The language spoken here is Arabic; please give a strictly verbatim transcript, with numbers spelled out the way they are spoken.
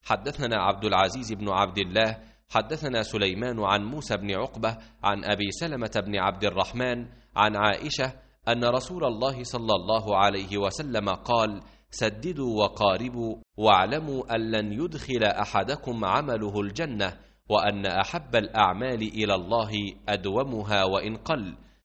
حدثنا عبد العزيز بن عبد الله حدثنا سليمان عن موسى بن عقبة عن أبي سلمة بن عبد الرحمن عن عائشة أن رسول الله صلى الله عليه وسلم قال: سددوا وقاربوا، واعلموا أن لن يدخل أحدكم عمله الجنة، وأن أحب الأعمال إلى الله أدومها وإن قل.